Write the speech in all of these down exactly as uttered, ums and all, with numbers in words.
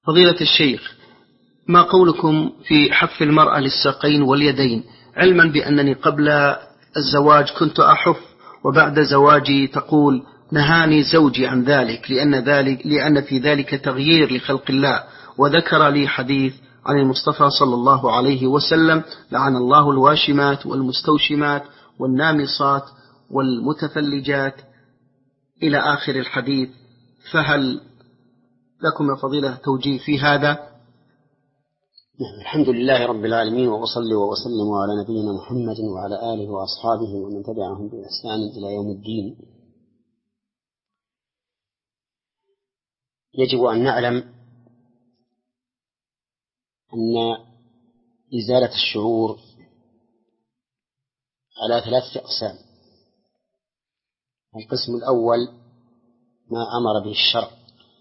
فضيلة الشيخ، ما قولكم في حف المرأة للساقين واليدين، علما بأنني قبل الزواج كنت أحف، وبعد زواجي تقول نهاني زوجي عن ذلك لأن, ذلك لأن في ذلك تغيير لخلق الله، وذكر لي حديث عن المصطفى صلى الله عليه وسلم: لعن الله الواشمات والمستوشمات والنامصات والمتفلجات، إلى آخر الحديث. فهل لكم يا فضيلة توجيه في هذا؟ الحمد لله رب العالمين، وأصلي وأسلم على نبينا محمد وعلى آله وأصحابه ومن تبعهم بإحسان إلى يوم الدين. يجب أن نعلم أن إزالة الشعور على ثلاثة أقسام. القسم الأول ما أمر به الشرع،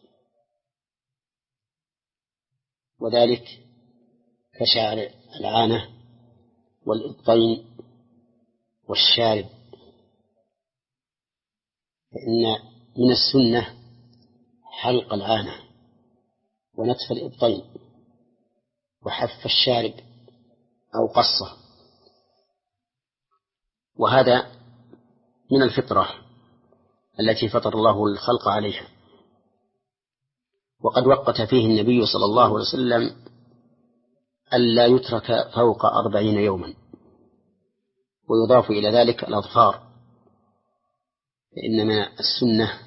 وذلك كشعر العانة والإبطين والشارب، فإن من السنة حلق العانة ونتف الإبطين وحف الشارب أو قصه، وهذا من الفطرة التي فطر الله الخلق عليها. وقد وقت فيه النبي صلى الله عليه وسلم ألا يترك فوق أربعين يوما، ويضاف إلى ذلك الأظفار، فإنما السنة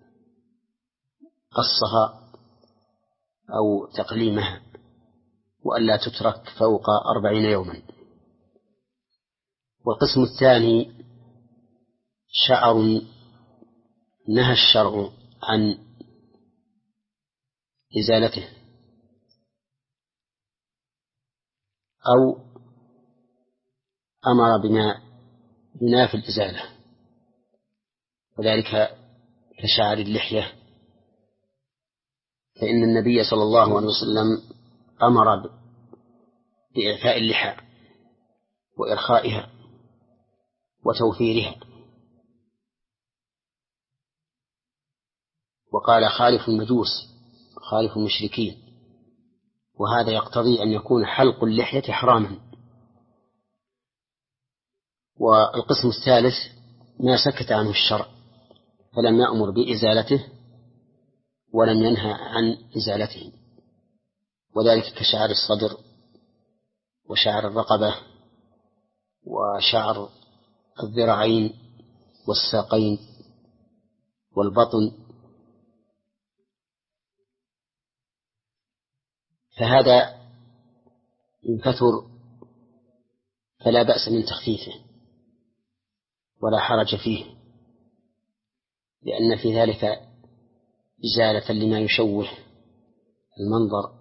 قصها أو تقليمها، وألا تترك فوق أربعين يوما. والقسم الثاني شعر نهى الشرع عن إزالته أو أمر بما بناف الإزالة، وذلك كشعر اللحية، فإن النبي صلى الله عليه وسلم أمر بإعفاء اللحى وإرخائها وتوفيرها، وقال خالف المجوس خالف المشركين، وهذا يقتضي أن يكون حلق اللحية حراما. والقسم الثالث ما سكت عنه الشرع فلم يأمر بإزالته ولم ينهى عن إزالته، وذلك كشعر الصدر وشعر الرقبة وشعر الذراعين والساقين والبطن، فهذا إن كثر فلا بأس من تخفيفه ولا حرج فيه، لأن في ذلك إزالة لما يشوه المنظر.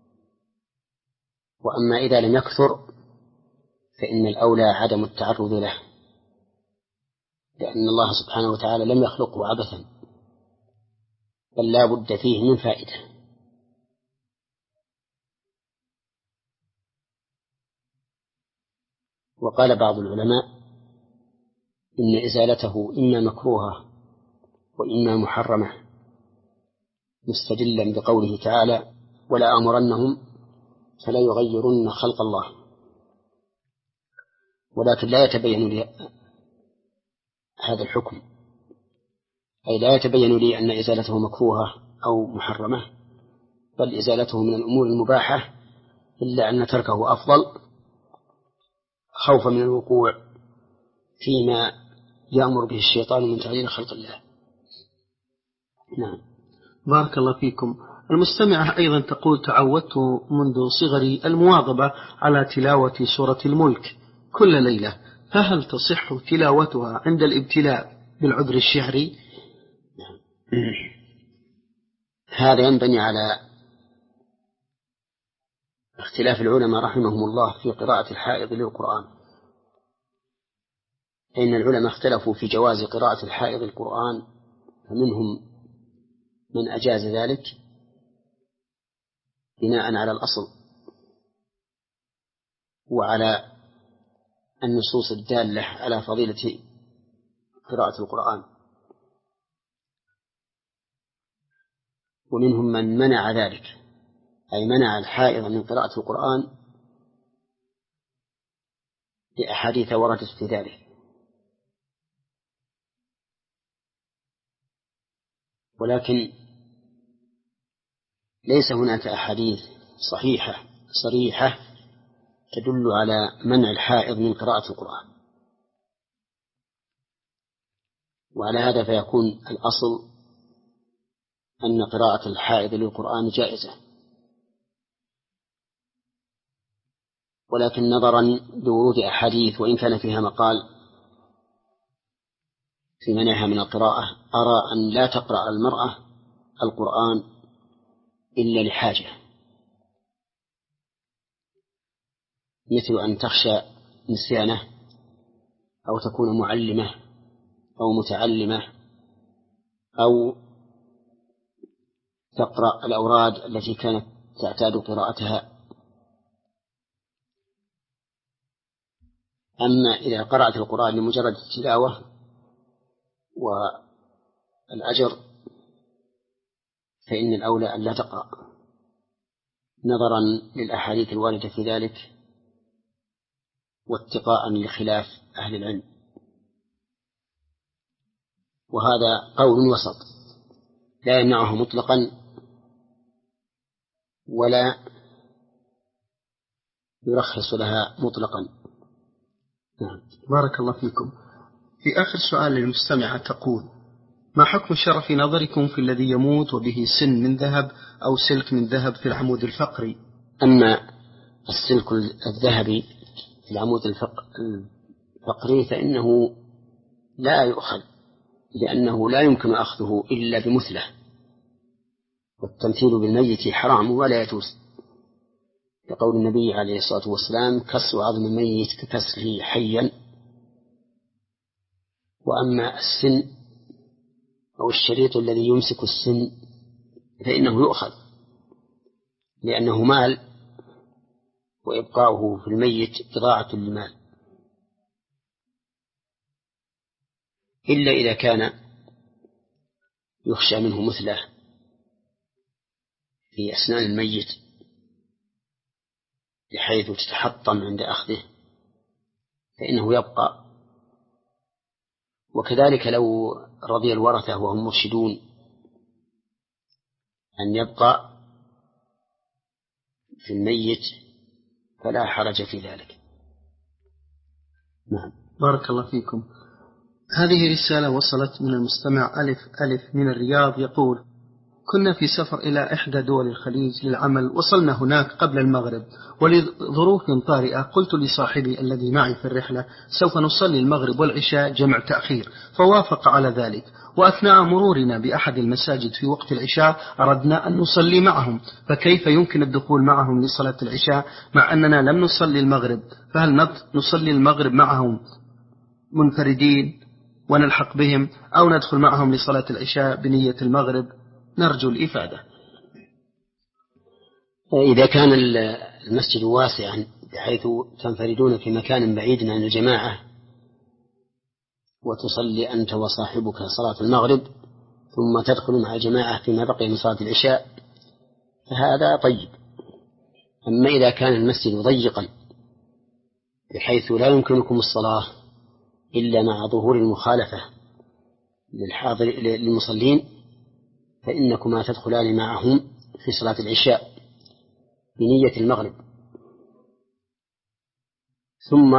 وأما إذا لم يكثر فإن الأولى عدم التعرض له، لأن الله سبحانه وتعالى لم يخلقه عبثا، بل لا بد فيه من فائدة. وقال بعض العلماء إن إزالته إما مكروهة وإما محرمة، مستدلا بقوله تعالى: ولا أمرنهم فلا يغيرن خلق الله. ولكن لا يتبين لي هذا الحكم، أي لا يتبين لي أن إزالته مكروهة أو محرمة، بل إزالته من الأمور المباحة، إلا أن تركه أفضل خوفا من الوقوع فيما يأمر به الشيطان من تغيير خلق الله. نعم، بارك الله فيكم. المستمعة أيضا تقول: تعودت منذ صغري المواظبة على تلاوة سورة الملك كل ليلة، فهل تصح تلاوتها عند الابتلاء بالعذر الشهري؟ نعم. هذا ينبني على اختلاف العلماء رحمهم الله في قراءة الحائض للقرآن، فإن العلماء اختلفوا في جواز قراءة الحائض القرآن، فمنهم من أجاز ذلك بناء على الأصل وعلى النصوص الدالة على فضيلة قراءة القرآن، ومنهم من منع ذلك أي منع الحائض من قراءة القرآن لأحاديث وردت في ذلك. ولكن ليس هناك أحاديث صحيحة صريحة تدل على منع الحائض من قراءة القرآن، وعلى هذا فيكون الأصل أن قراءة الحائض للقرآن جائزة، ولكن نظرا لورود أحاديث وإن كان فيها مقال في منعها من القراءة، أرى أن لا تقرأ المرأة القرآن إلا لحاجة، مثل أن تخشى نسيانه، أو تكون معلمة أو متعلمة، أو تقرأ الأوراد التي كانت تعتاد قراءتها. أما إذا قرأت القرآن لمجرد التلاوة والأجر فإن الأولى أن لا تقرأ، نظرا للأحاديث الواردة في ذلك واتقاء لخلاف أهل العلم. وهذا قول وسط لا يمنعه مطلقا ولا يرخص لها مطلقا. نعم. بارك الله فيكم. في آخر سؤال للمستمعة تقول: ما حكم الشرع في نظركم في الذي يموت وبه سن من ذهب أو سلك من ذهب في العمود الفقري؟ أما السلك الذهبي في العمود الفقري فإنه لا يؤخذ، لأنه لا يمكن أخذه إلا بمثله، والتمثيل بالميت حرام ولا يجوز، لقول النبي عليه الصلاة والسلام: كسر عظم الميت ككسره حيا. وأما السن أو الشريط الذي يمسك السن فإنه يؤخذ، لأنه مال، وإبقاؤه في الميت إضاعة للمال، إلا إذا كان يخشى منه مثله في أسنان الميت بحيث تتحطم عند أخذه فإنه يبقى. وكذلك لو رضي الورثة وهم مرشدون أن يبقى في الميت فلا حرج في ذلك. نعم. بارك الله فيكم. هذه رسالة وصلت من المستمع ألف ألف من الرياض، يقول: كنا في سفر إلى إحدى دول الخليج للعمل، وصلنا هناك قبل المغرب، ولظروف طارئة قلت لصاحبي الذي معي في الرحلة: سوف نصلي المغرب والعشاء جمع تأخير، فوافق على ذلك. وأثناء مرورنا بأحد المساجد في وقت العشاء أردنا أن نصلي معهم، فكيف يمكن الدخول معهم لصلاة العشاء مع أننا لم نصلي المغرب؟ فهل نصلي المغرب معهم منفردين ونلحق بهم، أو ندخل معهم لصلاة العشاء بنية المغرب؟ نرجو الإفادة. إذا كان المسجد واسعا بحيث تنفردون في مكان بعيد عن الجماعة وتصلي أنت وصاحبك صلاة المغرب ثم تدخل مع الجماعة فيما بقي من صلاة العشاء فهذا طيب. أما إذا كان المسجد ضيقا بحيث لا يمكنكم الصلاة إلا مع ظهور المخالفة للحاضر للمصلين فإنكما تدخلان معهم في صلاة العشاء بنية المغرب. ثم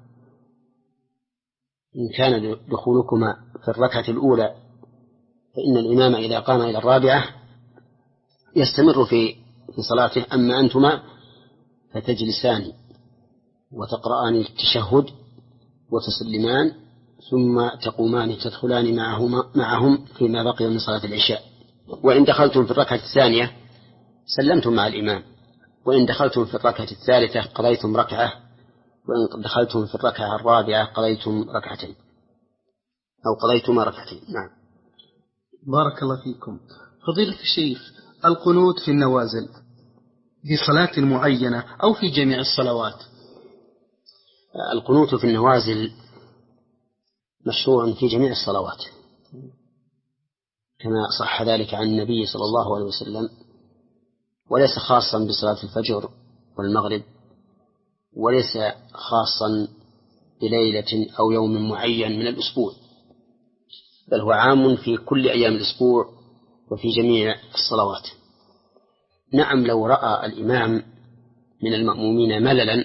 إن كان دخولكما في الركعة الأولى فإن الإمام إذا قام إلى الرابعة يستمر في في صلاته، أما أنتما فتجلسان وتقرآن التشهد وتسلمان ثم تقومان تدخلان معهما معهم فيما بقي من صلاة العشاء. وإن دخلتم في الركعة الثانية سلمتم مع الإمام، وإن دخلتم في الركعة الثالثة قضيتم ركعة، وإن دخلتم في الركعة الرابعة قضيتم ركعتين أو قضيتما ركعتين. نعم. بارك الله فيكم. فضيلة الشيخ، القنوت في النوازل في صلاة معينة أو في جميع الصلوات؟ القنوت في النوازل مشروع في جميع الصلوات كما صح ذلك عن النبي صلى الله عليه وسلم وليس خاصا بصلاة الفجر والمغرب، وليس خاصا بليلة أو يوم معين من الأسبوع، بل هو عام في كل أيام الأسبوع وفي جميع الصلوات. نعم، لو رأى الإمام من المأمومين مللا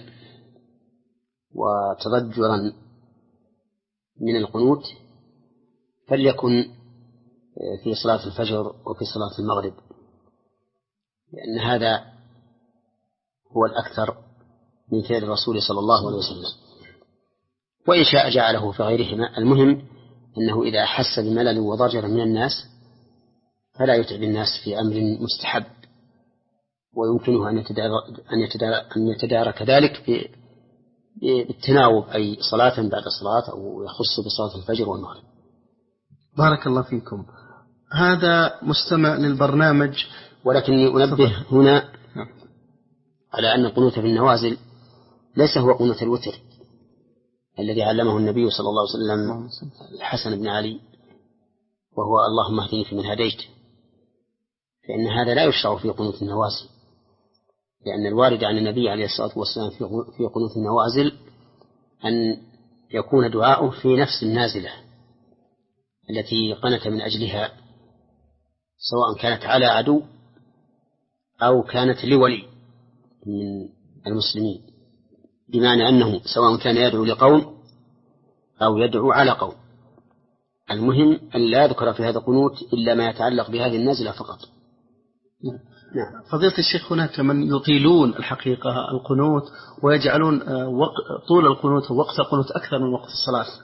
وتضجرا من القنوت فليكن في صلاة الفجر وفي صلاة المغرب، لأن هذا هو الأكثر من فعل الرسول صلى الله عليه وسلم، وإن شاء جعله في غيرهما. المهم أنه إذا أحس بملل وضجر من الناس فلا يتعب الناس في أمر مستحب، ويمكنه أن يتدارك, أن يتدارك, أن يتدارك ذلك بالتناوب، أي صلاة بعد صلاة، أو يخص بصلاة الفجر والمغرب. بارك الله فيكم. هذا مستمع للبرنامج، ولكني أنبه هنا على أن القنوت في النوازل ليس هو قنوت الوتر الذي علمه النبي صلى الله عليه وسلم الحسن بن علي، وهو اللهم اهدني فيمن هديت، فإن هذا لا يشرع في قنوت النوازل، لأن الوارد عن النبي عليه الصلاة والسلام في قنوت النوازل أن يكون دعاؤه في نفس النازلة التي قنت من أجلها، سواء كانت على عدو أو كانت لولي من المسلمين، بمعنى أنه سواء كان يدعو لقوم أو يدعو على قوم، المهم أن لا يذكر في هذا القنوت إلا ما يتعلق بهذه النازلة فقط. نعم. فضيلة الشيخ، هناك من يطيلون الحقيقة القنوت ويجعلون طول القنوت ووقت القنوت أكثر من وقت الصلاة.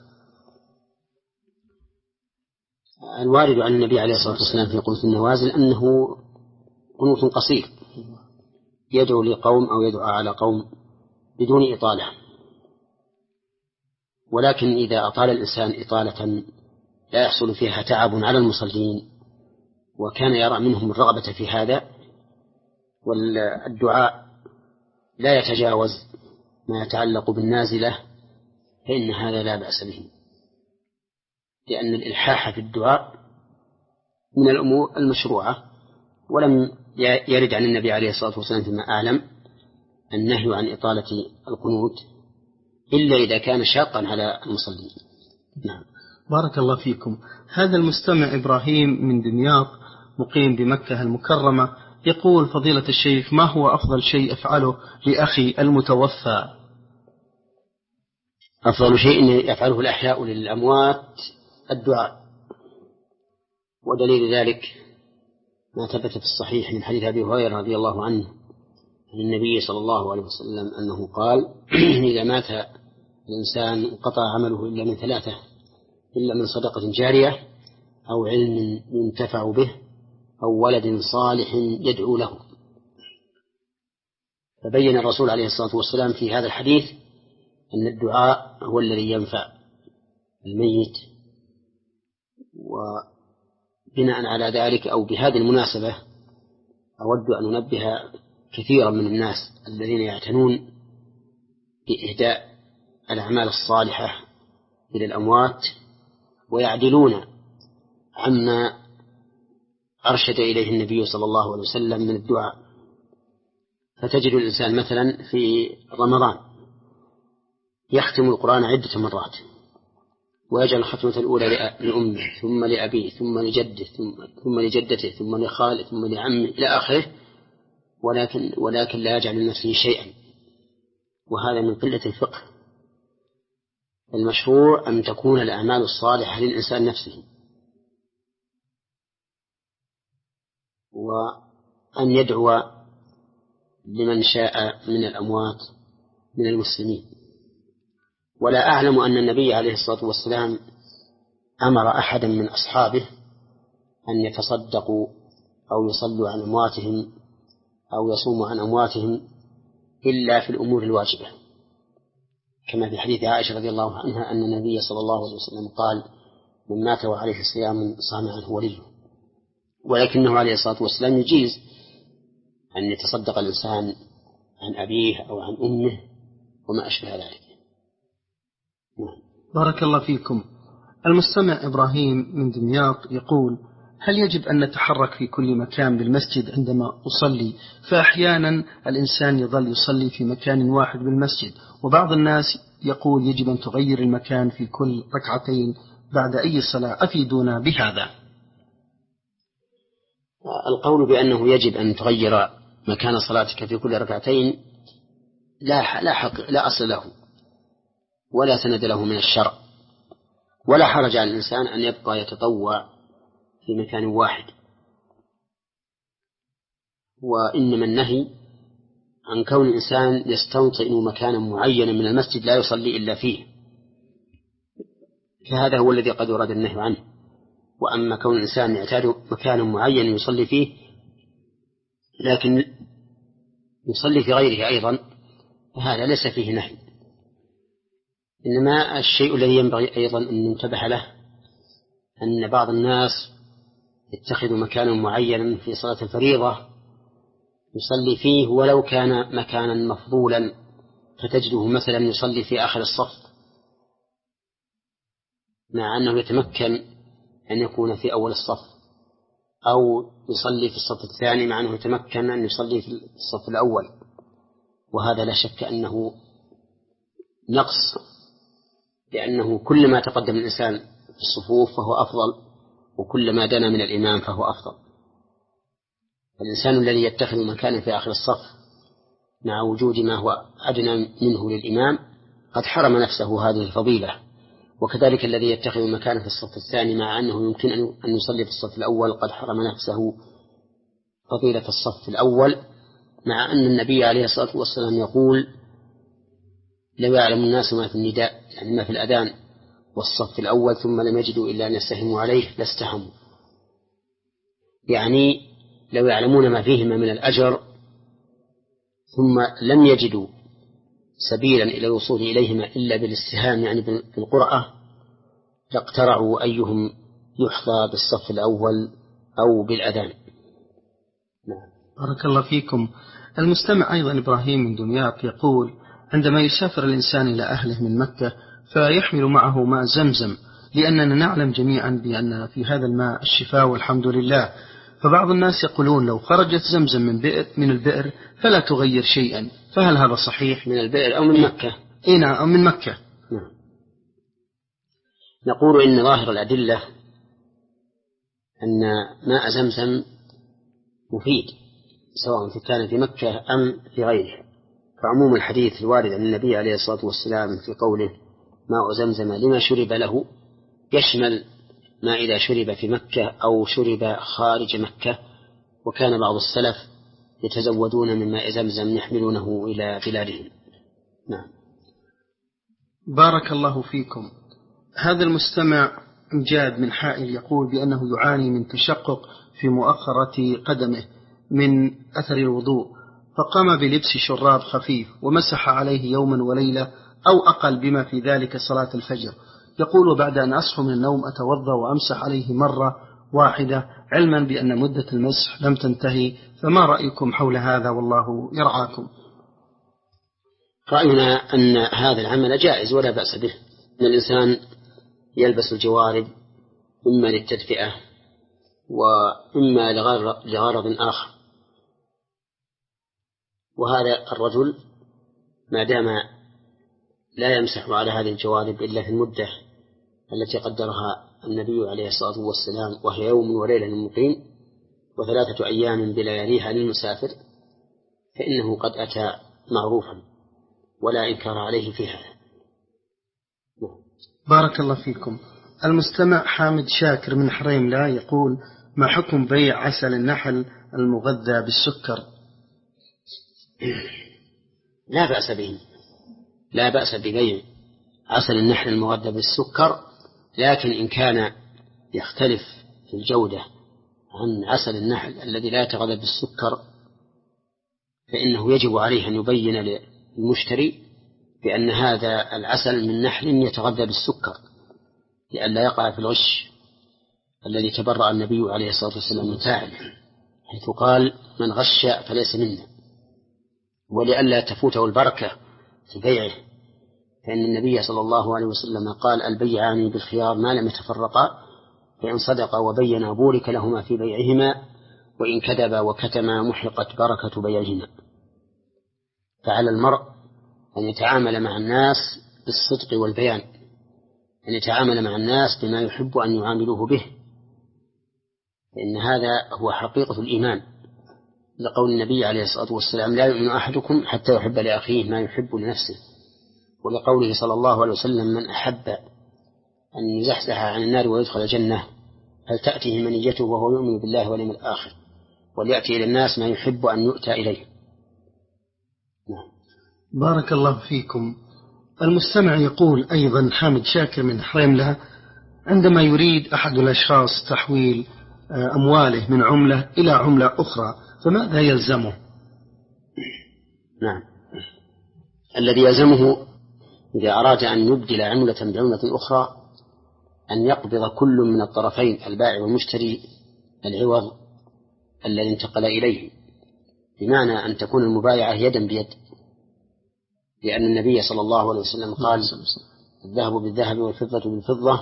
الوارد عن النبي عليه الصلاة والسلام في قنوت النوازل أنه قنوت قصير يدعو لقوم أو يدعو على قوم بدون إطالة، ولكن إذا أطال الإنسان إطالة لا يحصل فيها تعب على المصلين وكان يرى منهم الرغبة في هذا، والدعاء لا يتجاوز ما يتعلق بالنازلة، فإن هذا لا بأس به، لأن الإلحاح في الدعاء من الأمور المشروعة، ولم يرد عن النبي عليه الصلاة والسلام فيما أعلم النهي عن إطالة القنوت إلا إذا كان شاقا على المصلين. نعم. بارك الله فيكم. هذا المستمع إبراهيم من دمياط مقيم بمكة المكرمة يقول: فضيلة الشيخ، ما هو أفضل شيء أفعله لأخي المتوفى؟ أفضل شيء يفعله الأحياء للأموات الدعاء، ودليل ذلك ما ثبت في الصحيح من حديث أبي هريرة رضي الله عنه عن النبي صلى الله عليه وسلم أنه قال: إذا مات الإنسان انقطع عمله إلا من ثلاثة، إلا من صدقة جارية أو علم ينتفع به أو ولد صالح يدعو له. فبين الرسول عليه الصلاة والسلام في هذا الحديث أن الدعاء هو الذي ينفع الميت. وبناء على ذلك أو بهذه المناسبة أود أن أنبه كثيرا من الناس الذين يعتنون بإهداء الأعمال الصالحة إلى الأموات ويعدلون عما أرشد إليه النبي صلى الله عليه وسلم من الدعاء. فتجد الإنسان مثلا في رمضان يختم القرآن عدة مرات ويجعل الختمة الأولى لأمه ثم لأبيه ثم لجده ثم لجدته ثم لخاله ثم لعمه إلى آخره، ولكن, ولكن لا يجعل لنفسه شيئا، وهذا من قلة الفقه. المشروع أن تكون الأعمال الصالحة للإنسان نفسه، وأن يدعو لمن شاء من الأموات من المسلمين. ولا أعلم أن النبي عليه الصلاة والسلام أمر أحدا من أصحابه أن يتصدقوا أو يصلوا عن أمواتهم أو يصوموا عن أمواتهم إلا في الأمور الواجبة، كما في حديث عائشة رضي الله عنها أن النبي صلى الله عليه وسلم قال: من مات وعليه صيام صام عنه وليه. ولكنه عليه الصلاة والسلام يجيز أن يتصدق الإنسان عن أبيه أو عن أمه وما أشبه ذلك. بارك الله فيكم. المستمع إبراهيم من دمياط يقول: هل يجب أن نتحرك في كل مكان بالمسجد عندما أصلي؟ فأحيانا الإنسان يظل يصلي في مكان واحد بالمسجد، وبعض الناس يقول يجب أن تغير المكان في كل ركعتين بعد أي صلاة، أفيدونا بهذا. القول بأنه يجب أن تغير مكان صلاتك في كل ركعتين لا لا حق لا أصل له ولا سند له من الشرع، ولا حرج على الإنسان أن يبقى يتطوع في مكان واحد، وإنما النهي عن كون الإنسان يستوطن مكانا معينا من المسجد لا يصلي إلا فيه، فهذا هو الذي قد ورد النهي عنه. وأما كون الإنسان يعتاد مكانا معين يصلي فيه لكن يصلي في غيره أيضا فهذا ليس فيه نهي. إنما الشيء الذي ينبغي أيضا أن ننتبه له أن بعض الناس يتخذ مكانا معينا في صلاة الفريضة يصلي فيه ولو كان مكانا مفضولا، فتجده مثلا يصلي في آخر الصف مع أنه يتمكن أن يكون في أول الصف، أو يصلي في الصف الثاني مع أنه يتمكن أن يصلي في الصف الأول، وهذا لا شك أنه نقص، لأنه كل ما تقدم الإنسان في الصفوف فهو أفضل، وكل ما دنا من الإمام فهو أفضل. الإنسان الذي يتخذ مكانا في آخر الصف مع وجود ما هو أدنى منه للإمام قد حرم نفسه هذه الفضيلة، وكذلك الذي يتخذ مكانا في الصف الثاني مع أنه يمكن أن يصلي في الصف الأول قد حرم نفسه فضيلة الصف الأول، مع أن النبي عليه الصلاة والسلام يقول لو يعلم الناس ما في النداء، يعني ما في الأذان والصف الأول ثم لم يجدوا إلا أن يستهموا عليه لاستهموا، يعني لو يعلمون ما فيهما من الأجر ثم لم يجدوا سبيلا إلى الوصول إليهما إلا بالاستهام يعني بالقرأة لاقترعوا أيهم يحظى بالصف الأول أو بالأذان. نعم. بارك الله فيكم. المستمع أيضا إبراهيم من دمياط يقول عندما يسافر الإنسان إلى أهله من مكة فيحمل معه ماء زمزم، لأننا نعلم جميعا بأن في هذا الماء الشفاء والحمد لله، فبعض الناس يقولون لو خرجت زمزم من بئر من البئر فلا تغير شيئا، فهل هذا صحيح؟ من البئر أو من مكة؟ إيه نعم، أو من مكة. نعم. نقول إن ظاهر الأدلة أن ماء زمزم مفيد سواء كان في مكة أم في غيرها، فعموم الحديث الوارد عن النبي عليه الصلاة والسلام في قوله ماء زمزم لما شرب له يشمل ما إذا شرب في مكة أو شرب خارج مكة، وكان بعض السلف يتزودون من ماء زمزم يحملونه إلى بلادهم. نعم. بارك الله فيكم. هذا المستمع جاد من حائل يقول بأنه يعاني من تشقق في مؤخرة قدمه من أثر الوضوء، فقام بلبس شراب خفيف ومسح عليه يوما وليلة أو أقل بما في ذلك صلاة الفجر. يقول وبعد أن أصحى من النوم أتوضأ وأمسح عليه مرة واحدة علما بأن مدة المسح لم تنتهي، فما رأيكم حول هذا والله يرعاكم؟ رأينا أن هذا العمل جائز ولا بأس به، أن الإنسان يلبس الجوارب إما للتدفئة وإما لغرض آخر، وهذا الرجل ما دام لا يمسح على هذه الجوارب إلا في المدة التي قدرها النبي عليه الصلاة والسلام وهي يوم وليلة للمقيم وثلاثة أيام بلياليها للمسافر، فإنه قد أتى معروفا ولا إنكار عليه في هذا. بارك الله فيكم. المستمع حامد شاكر من حريم لا يقول ما حكم بيع عسل النحل المغذى بالسكر؟ لا بأس به، لا بأس ببيع عسل النحل المغذى بالسكر، لكن إن كان يختلف في الجودة عن عسل النحل الذي لا يتغذى بالسكر فإنه يجب عليه أن يبين للمشتري بأن هذا العسل من نحل يتغذى بالسكر لئلا يقع في الغش الذي تبرأ النبي عليه الصلاة والسلام من فاعله، حيث قال من غش فليس منا، ولئلا تفوته البركة في بيعه، فإن النبي صلى الله عليه وسلم قال البيعان بالخيار ما لم يتفرقا، فإن صدقا وبينا بورك لهما في بيعهما وإن كذبا وكتما محقت بركة بيعهما. فعلى المرء أن يتعامل مع الناس بالصدق والبيان، أن يتعامل مع الناس بما يحب أن يعاملوه به، فإن هذا هو حقيقة الإيمان، لقول النبي عليه الصلاة والسلام لا يؤمن أحدكم حتى يحب لأخيه ما يحب لنفسه، ولقوله صلى الله عليه وسلم من أحب أن يزحزح عن النار ويدخل الجنة هل تأتيه منيته وهو يؤمن بالله واليوم الآخر وليأتي إلى الناس ما يحب أن يؤتى إليه. نعم. بارك الله فيكم. المستمع يقول أيضا حامد شاكر من حريملة عندما يريد أحد الأشخاص تحويل أمواله من عملة إلى عملة أخرى فماذا يلزمه؟ نعم، الذي يلزمه إذا أراد أن يبدل عملة بعملة أخرى أن يقبض كل من الطرفين البائع والمشتري العوض الذي انتقل إليه، بمعنى أن تكون المبايعة يدا بيد، لأن النبي صلى الله عليه وسلم قال الذهب بالذهب والفضة بالفضة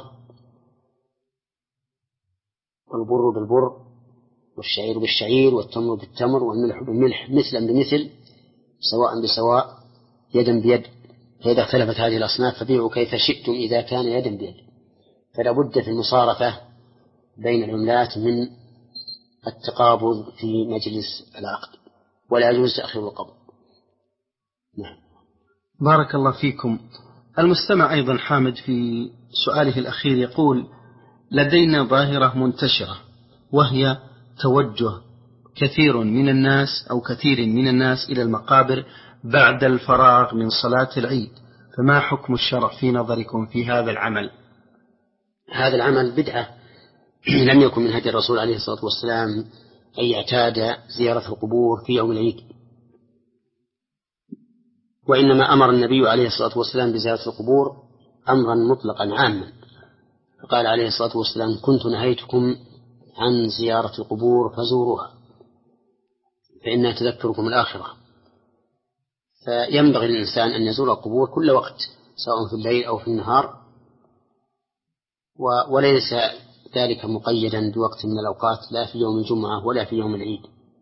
والبر بالبر والشعير بالشعير والتمر بالتمر والملح بالملح مثلا بمثل سواء بسواء يدا بيد. فإذا اختلفت هذه الأصناف فبيعوا كيف شئتم إذا كان يدا بيد. فلا بد في المصارفة بين العملات من التقابض في مجلس العقد، ولا يجوز تأخير القبض. نعم. بارك الله فيكم. المستمع أيضا حامد في سؤاله الأخير يقول لدينا ظاهرة منتشرة وهي توجه كثير من الناس أو كثير من الناس إلى المقابر بعد الفراغ من صلاة العيد، فما حكم الشرع في نظركم في هذا العمل؟ هذا العمل بدعة، لم يكن من هدي الرسول عليه الصلاة والسلام أن يعتاد زيارة القبور في يوم العيد، وإنما أمر النبي عليه الصلاة والسلام بزيارة القبور أمرا مطلقا عاما، فقال عليه الصلاة والسلام كنت نهيتكم عن زيارة القبور فزوروها فإنها تذكركم الآخرة. فينبغي للإنسان أن يزور القبور كل وقت سواء في الليل أو في النهار، وليس ذلك مقيدا بوقت من الأوقات لا في يوم الجمعة ولا في يوم العيد،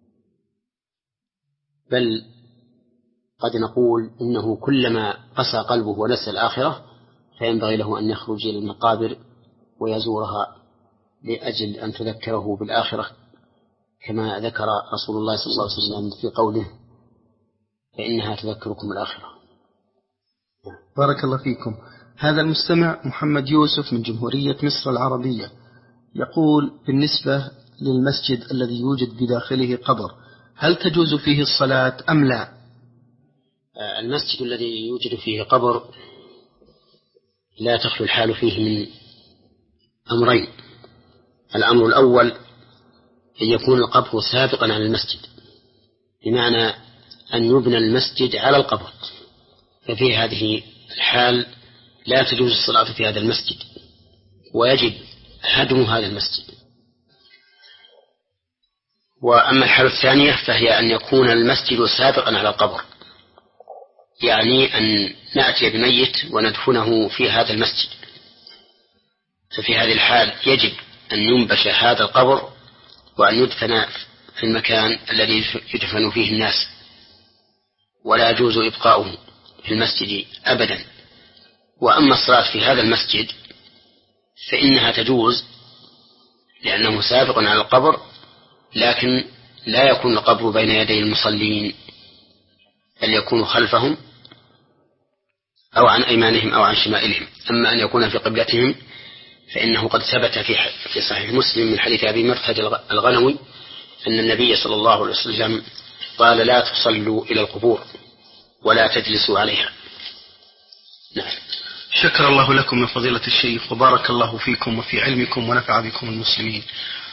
بل قد نقول إنه كلما قسى قلبه ونسى الآخرة فينبغي له أن يخرج إلى المقابر ويزورها لأجل أن تذكره بالآخرة، كما ذكر رسول الله صلى الله عليه وسلم في قوله فإنها تذكركم الآخرة. بارك الله فيكم. هذا المستمع محمد يوسف من جمهورية مصر العربية يقول بالنسبة للمسجد الذي يوجد بداخله قبر هل تجوز فيه الصلاة أم لا؟ المسجد الذي يوجد فيه قبر لا تخلو الحال فيه من أمرين. الأمر الأول أن يكون القبر سابقا على المسجد، بمعنى أن يبنى المسجد على القبر، ففي هذه الحال لا تجوز الصلاة في هذا المسجد ويجب هدم هذا المسجد. وأما الحالة الثانية فهي أن يكون المسجد سابقا على القبر، يعني أن نأتي بميت وندفنه في هذا المسجد، ففي هذه الحال يجب أن ينبش هذا القبر وأن يدفن في المكان الذي يدفن فيه الناس، ولا يجوز إبقاؤه في المسجد أبدا. وأما الصلاة في هذا المسجد فإنها تجوز لأنه سابق على القبر، لكن لا يكون القبر بين يدي المصلين بل يكون خلفهم أو عن أيمانهم أو عن شمائلهم. أما أن يكون في قبلتهم فإنه قد ثبت في في صحيح مسلم من حديث أبي مرثد الغنوي أن النبي صلى الله عليه وسلم قال لا تصلوا إلى القبور ولا تجلسوا عليها. نعم. شكر الله لكم يا فضيلة الشيخ وبارك الله فيكم وفي علمكم ونفع بكم المسلمين.